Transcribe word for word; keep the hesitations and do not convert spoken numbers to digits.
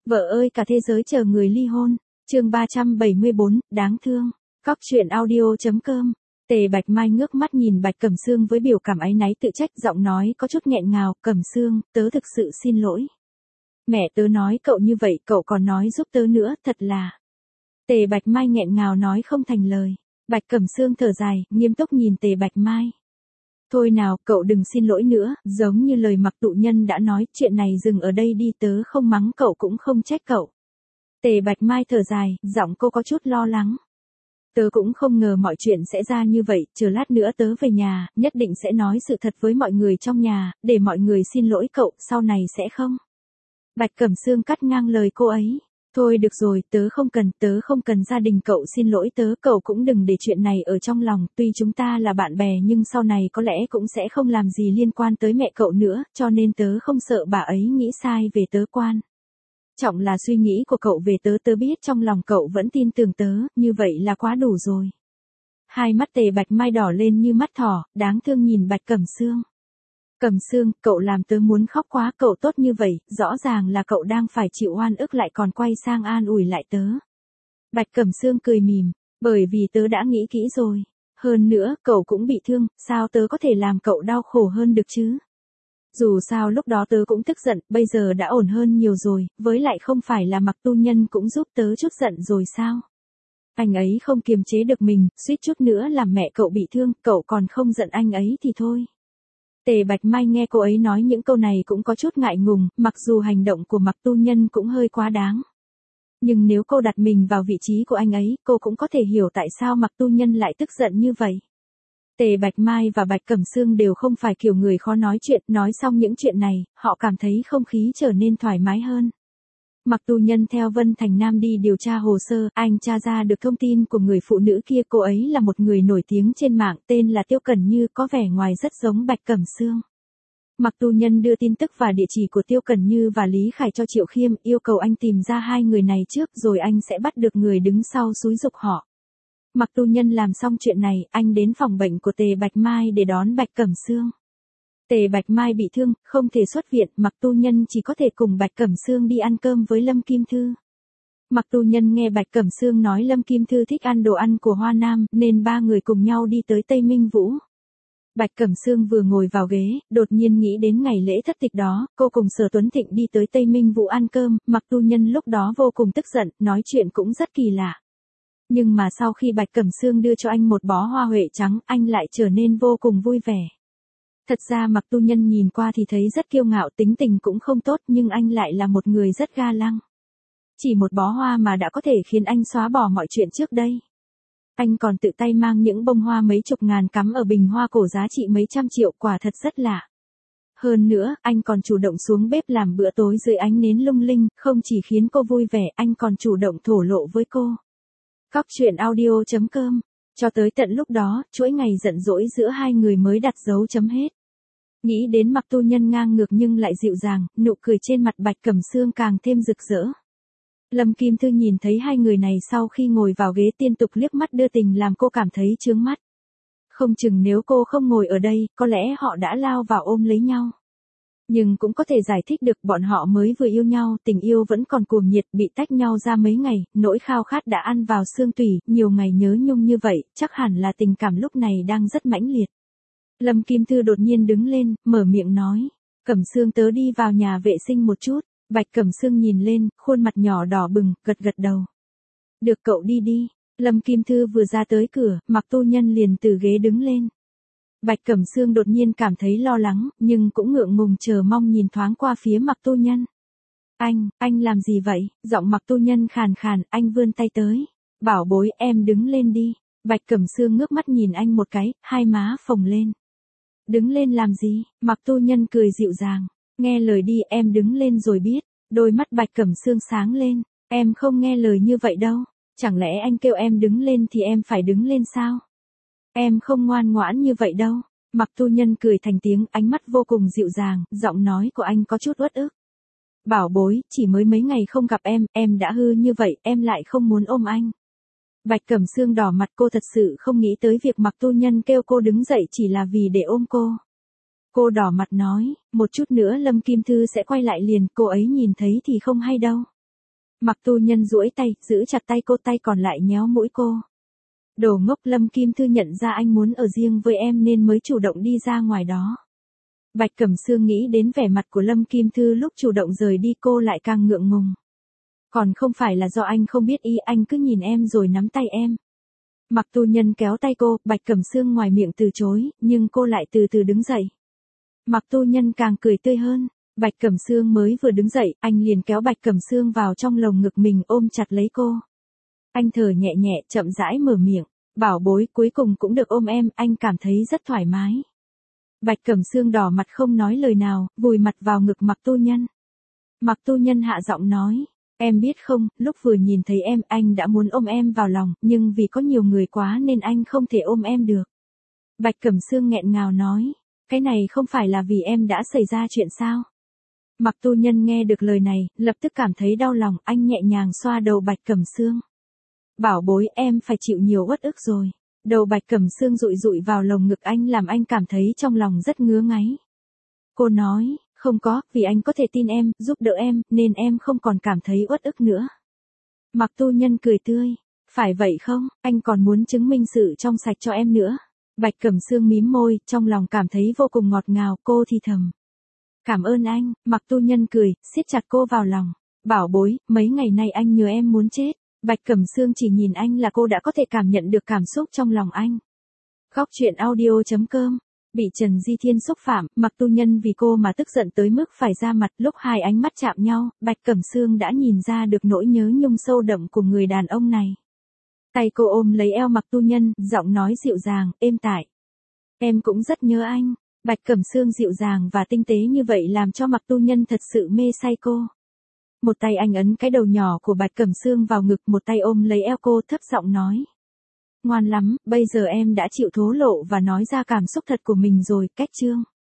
Vợ ơi cả thế giới chờ người ly hôn. Chương ba trăm bảy mươi bốn, đáng thương. Cóc truyện audio.com. Tề Bạch Mai ngước mắt nhìn Bạch Cẩm Sương với biểu cảm áy náy tự trách, giọng nói có chút nghẹn ngào, "Cẩm Sương, tớ thực sự xin lỗi. Mẹ tớ nói cậu như vậy, cậu còn nói giúp tớ nữa, thật là." Tề Bạch Mai nghẹn ngào nói không thành lời. Bạch Cẩm Sương thở dài, nghiêm túc nhìn Tề Bạch Mai. "Thôi nào, cậu đừng xin lỗi nữa, giống như lời Mặc Tụ Nhân đã nói, chuyện này dừng ở đây đi, tớ không mắng cậu cũng không trách cậu." Tề Bạch Mai thở dài, giọng cô có chút lo lắng. "Tớ cũng không ngờ mọi chuyện sẽ ra như vậy, chờ lát nữa tớ về nhà, nhất định sẽ nói sự thật với mọi người trong nhà, để mọi người xin lỗi cậu, sau này sẽ không." Bạch Cẩm Sương cắt ngang lời cô ấy. "Thôi được rồi, tớ không cần, tớ không cần gia đình cậu xin lỗi tớ, cậu cũng đừng để chuyện này ở trong lòng, tuy chúng ta là bạn bè nhưng sau này có lẽ cũng sẽ không làm gì liên quan tới mẹ cậu nữa, cho nên tớ không sợ bà ấy nghĩ sai về tớ, quan trọng là suy nghĩ của cậu về tớ, tớ biết trong lòng cậu vẫn tin tưởng tớ, như vậy là quá đủ rồi." Hai mắt Tề Bạch Mai đỏ lên như mắt thỏ, đáng thương nhìn Bạch Cẩm Sương. "Cẩm Sương, cậu làm tớ muốn khóc quá, cậu tốt như vậy, rõ ràng là cậu đang phải chịu oan ức lại còn quay sang an ủi lại tớ." Bạch Cẩm Sương cười mỉm, "Bởi vì tớ đã nghĩ kỹ rồi. Hơn nữa, cậu cũng bị thương, sao tớ có thể làm cậu đau khổ hơn được chứ? Dù sao lúc đó tớ cũng tức giận, bây giờ đã ổn hơn nhiều rồi, với lại không phải là Mặc Tu Nhân cũng giúp tớ chút giận rồi sao? Anh ấy không kiềm chế được mình, suýt chút nữa làm mẹ cậu bị thương, cậu còn không giận anh ấy thì thôi." Tề Bạch Mai nghe cô ấy nói những câu này cũng có chút ngại ngùng, mặc dù hành động của Mặc Tu Nhân cũng hơi quá đáng. Nhưng nếu cô đặt mình vào vị trí của anh ấy, cô cũng có thể hiểu tại sao Mặc Tu Nhân lại tức giận như vậy. Tề Bạch Mai và Bạch Cẩm Sương đều không phải kiểu người khó nói chuyện, nói xong những chuyện này, họ cảm thấy không khí trở nên thoải mái hơn. Mặc Tu Nhân theo Vân Thành Nam đi điều tra hồ sơ, anh tra ra được thông tin của người phụ nữ kia, cô ấy là một người nổi tiếng trên mạng, tên là Tiêu Cẩn Như, có vẻ ngoài rất giống Bạch Cẩm Sương. Mặc Tu Nhân đưa tin tức và địa chỉ của Tiêu Cẩn Như và Lý Khải cho Triệu Khiêm, yêu cầu anh tìm ra hai người này trước rồi anh sẽ bắt được người đứng sau xúi giục họ. Mặc Tu Nhân làm xong chuyện này, anh đến phòng bệnh của Tề Bạch Mai để đón Bạch Cẩm Sương. Tề Bạch Mai bị thương, không thể xuất viện, Mặc Tu Nhân chỉ có thể cùng Bạch Cẩm Sương đi ăn cơm với Lâm Kim Thư. Mặc Tu Nhân nghe Bạch Cẩm Sương nói Lâm Kim Thư thích ăn đồ ăn của Hoa Nam, nên ba người cùng nhau đi tới Tây Minh Vũ. Bạch Cẩm Sương vừa ngồi vào ghế, đột nhiên nghĩ đến ngày lễ thất tịch đó, cô cùng Sở Tuấn Thịnh đi tới Tây Minh Vũ ăn cơm, Mặc Tu Nhân lúc đó vô cùng tức giận, nói chuyện cũng rất kỳ lạ. Nhưng mà sau khi Bạch Cẩm Sương đưa cho anh một bó hoa huệ trắng, anh lại trở nên vô cùng vui vẻ. Thật ra Mặc Tu Nhân nhìn qua thì thấy rất kiêu ngạo, tính tình cũng không tốt, nhưng anh lại là một người rất ga lăng. Chỉ một bó hoa mà đã có thể khiến anh xóa bỏ mọi chuyện trước đây. Anh còn tự tay mang những bông hoa mấy chục ngàn cắm ở bình hoa cổ giá trị mấy trăm triệu, quả thật rất lạ. Hơn nữa, anh còn chủ động xuống bếp làm bữa tối dưới ánh nến lung linh, không chỉ khiến cô vui vẻ, anh còn chủ động thổ lộ với cô. Cóc truyện audio.com. Cho tới tận lúc đó, chuỗi ngày giận dỗi giữa hai người mới đặt dấu chấm hết. Nghĩ đến Mặc Tu Nhân ngang ngược nhưng lại dịu dàng, nụ cười trên mặt Bạch Cẩm Sương càng thêm rực rỡ. Lâm Kim Thư nhìn thấy hai người này sau khi ngồi vào ghế liên tục liếc mắt đưa tình làm cô cảm thấy chướng mắt. Không chừng nếu cô không ngồi ở đây, có lẽ họ đã lao vào ôm lấy nhau. Nhưng cũng có thể giải thích được, bọn họ mới vừa yêu nhau, tình yêu vẫn còn cuồng nhiệt, bị tách nhau ra mấy ngày, nỗi khao khát đã ăn vào xương tủy, nhiều ngày nhớ nhung như vậy, chắc hẳn là tình cảm lúc này đang rất mãnh liệt. Lâm Kim Thư đột nhiên đứng lên, mở miệng nói, "Cẩm Sương, tớ đi vào nhà vệ sinh một chút." Bạch Cẩm Sương nhìn lên, khuôn mặt nhỏ đỏ bừng, gật gật đầu. "Được, cậu đi đi." Lâm Kim Thư vừa ra tới cửa, Mặc Tu Nhân liền từ ghế đứng lên. Bạch Cẩm Sương đột nhiên cảm thấy lo lắng, nhưng cũng ngượng ngùng chờ mong nhìn thoáng qua phía Mặc Tu Nhân. Anh, anh làm gì vậy?" Giọng Mặc Tu Nhân khàn khàn, anh vươn tay tới. "Bảo bối, em đứng lên đi." Bạch Cẩm Sương ngước mắt nhìn anh một cái, hai má phồng lên. "Đứng lên làm gì?" Mặc Tu Nhân cười dịu dàng. "Nghe lời đi, em đứng lên rồi biết." Đôi mắt Bạch Cẩm Sương sáng lên. "Em không nghe lời như vậy đâu. Chẳng lẽ anh kêu em đứng lên thì em phải đứng lên sao? Em không ngoan ngoãn như vậy đâu." Mặc Tu Nhân cười thành tiếng, ánh mắt vô cùng dịu dàng, giọng nói của anh có chút uất ức. "Bảo bối, chỉ mới mấy ngày không gặp em, em đã hư như vậy, em lại không muốn ôm anh." Bạch Cẩm Sương đỏ mặt, cô thật sự không nghĩ tới việc Mặc Tu Nhân kêu cô đứng dậy chỉ là vì để ôm cô. Cô đỏ mặt nói, "Một chút nữa Lâm Kim Thư sẽ quay lại liền, cô ấy nhìn thấy thì không hay đâu." Mặc Tu Nhân duỗi tay, giữ chặt tay cô, tay còn lại nhéo mũi cô. Đồ ngốc, Lâm Kim Thư nhận ra anh muốn ở riêng với em nên mới chủ động đi ra ngoài đó. Bạch Cẩm Sương nghĩ đến vẻ mặt của Lâm Kim Thư lúc chủ động rời đi cô lại càng ngượng ngùng. Còn không phải là do anh không biết ý, anh cứ nhìn em rồi nắm tay em. Mặc Tu Nhân kéo tay cô, Bạch Cẩm Sương ngoài miệng từ chối, nhưng cô lại từ từ đứng dậy. Mặc Tu Nhân càng cười tươi hơn. Bạch Cẩm Sương mới vừa đứng dậy, anh liền kéo Bạch Cẩm Sương vào trong lồng ngực mình ôm chặt lấy cô. Anh thở nhẹ nhẹ, chậm rãi mở miệng. Bảo bối, cuối cùng cũng được ôm em, anh cảm thấy rất thoải mái. Bạch Cẩm Sương đỏ mặt không nói lời nào, vùi mặt vào ngực Mặc Tu Nhân. Mặc Tu Nhân hạ giọng nói. Em biết không, lúc vừa nhìn thấy em, anh đã muốn ôm em vào lòng, nhưng vì có nhiều người quá nên anh không thể ôm em được. Bạch Cẩm Sương nghẹn ngào nói. Cái này không phải là vì em đã xảy ra chuyện sao? Mặc Tu Nhân nghe được lời này, lập tức cảm thấy đau lòng, anh nhẹ nhàng xoa đầu Bạch Cẩm Sương. Bảo bối, em phải chịu nhiều uất ức rồi. Đầu Bạch Cẩm Sương dụi dụi vào lồng ngực anh làm anh cảm thấy trong lòng rất ngứa ngáy. Cô nói, không có, vì anh có thể tin em, giúp đỡ em, nên em không còn cảm thấy uất ức nữa. Mặc Tu Nhân cười tươi. Phải vậy không, anh còn muốn chứng minh sự trong sạch cho em nữa. Bạch Cẩm Sương mím môi, trong lòng cảm thấy vô cùng ngọt ngào, cô thì thầm. Cảm ơn anh. Mặc Tu Nhân cười, siết chặt cô vào lòng. Bảo bối, mấy ngày nay anh nhớ em muốn chết. Bạch Cẩm Sương chỉ nhìn anh là cô đã có thể cảm nhận được cảm xúc trong lòng anh. Góc truyện audio chấm com. Bị Trần Di Thiên xúc phạm, Mặc Tu Nhân vì cô mà tức giận tới mức phải ra mặt. Lúc hai ánh mắt chạm nhau, Bạch Cẩm Sương đã nhìn ra được nỗi nhớ nhung sâu đậm của người đàn ông này. Tay cô ôm lấy eo Mặc Tu Nhân, giọng nói dịu dàng, êm tại. Em cũng rất nhớ anh. Bạch Cẩm Sương dịu dàng và tinh tế như vậy làm cho Mặc Tu Nhân thật sự mê say cô. Một tay anh ấn cái đầu nhỏ của Bạch Cẩm Sương vào ngực, một tay ôm lấy eo cô, thấp giọng nói. Ngoan lắm, bây giờ em đã chịu thổ lộ và nói ra cảm xúc thật của mình rồi, cách chương.